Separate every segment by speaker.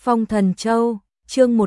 Speaker 1: Phong Thần Châu, chương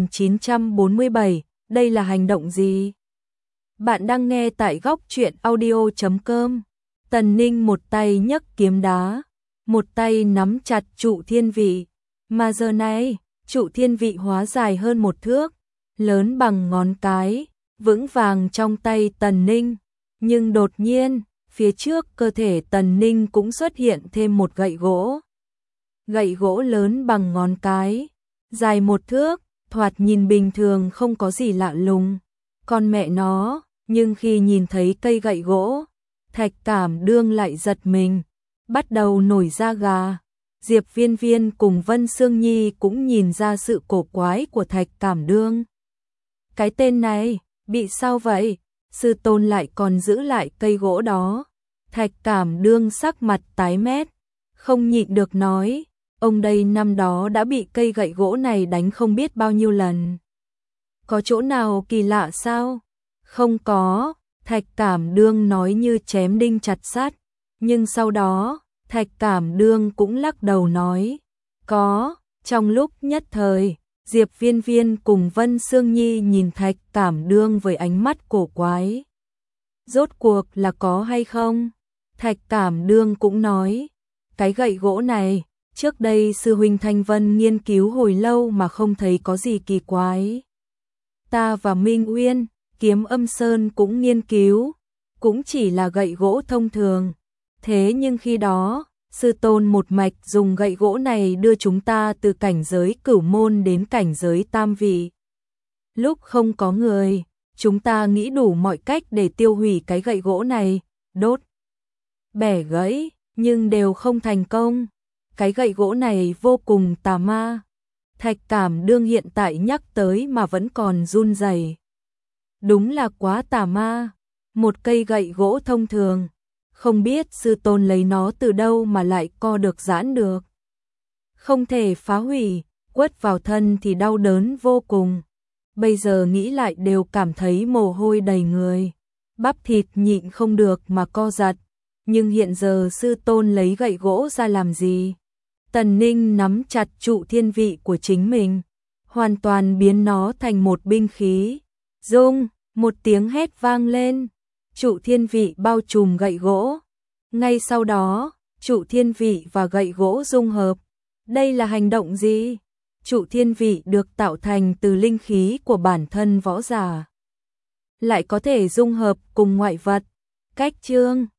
Speaker 1: 1947, đây là hành động gì? Bạn đang nghe tại góc truyện audio.com. Tần Ninh một tay nhấc kiếm đá, một tay nắm chặt trụ thiên vị. Mà giờ này, trụ thiên vị hóa dài hơn một thước, lớn bằng ngón cái, vững vàng trong tay Tần Ninh. Nhưng đột nhiên, phía trước cơ thể Tần Ninh cũng xuất hiện thêm một gậy gỗ. Gậy gỗ lớn bằng ngón cái, dài một thước, thoạt nhìn bình thường không có gì lạ lùng. Con mẹ nó, nhưng khi nhìn thấy cây gậy gỗ, Thạch Cảm Đương lại giật mình, bắt đầu nổi da gà. Diệp Viên Viên cùng Vân Sương Nhi cũng nhìn ra sự cổ quái của Thạch Cảm Đương. Cái tên này, bị sao vậy? Sư tôn lại còn giữ lại cây gỗ đó. Thạch Cảm Đương sắc mặt tái mét, không nhịn được nói, ông đây năm đó đã bị cây gậy gỗ này đánh không biết bao nhiêu lần. Có chỗ nào kỳ lạ sao? Không có, Thạch Cảm Đương nói như chém đinh chặt sắt, nhưng sau đó, Thạch Cảm Đương cũng lắc đầu nói, có. Trong lúc nhất thời, Diệp Viên Viên cùng Vân Sương Nhi nhìn Thạch Cảm Đương với ánh mắt cổ quái. Rốt cuộc là có hay không? Thạch Cảm Đương cũng nói, cái gậy gỗ này, trước đây sư huynh Thanh Vân nghiên cứu hồi lâu mà không thấy có gì kỳ quái. Ta và Minh Uyên, Kiếm Âm Sơn cũng nghiên cứu, cũng chỉ là gậy gỗ thông thường. Thế nhưng khi đó, sư tôn một mạch dùng gậy gỗ này đưa chúng ta từ cảnh giới cửu môn đến cảnh giới tam vị. Lúc không có người, chúng ta nghĩ đủ mọi cách để tiêu hủy cái gậy gỗ này, đốt, bẻ gãy, nhưng đều không thành công. Cái gậy gỗ này vô cùng tà ma. Thạch Cảm Đương hiện tại nhắc tới mà vẫn còn run rẩy. Đúng là quá tà ma. Một cây gậy gỗ thông thường, không biết sư tôn lấy nó từ đâu mà lại co được giãn được. Không thể phá hủy, quất vào thân thì đau đớn vô cùng. Bây giờ nghĩ lại đều cảm thấy mồ hôi đầy người. Bắp thịt nhịn không được mà co giật. Nhưng hiện giờ sư tôn lấy gậy gỗ ra làm gì? Tần Ninh nắm chặt trụ thiên vị của chính mình, hoàn toàn biến nó thành một binh khí. Rung, một tiếng hét vang lên, trụ thiên vị bao trùm gậy gỗ. Ngay sau đó, trụ thiên vị và gậy gỗ dung hợp. Đây là hành động gì? Trụ thiên vị được tạo thành từ linh khí của bản thân võ giả, lại có thể dung hợp cùng ngoại vật. Cách chương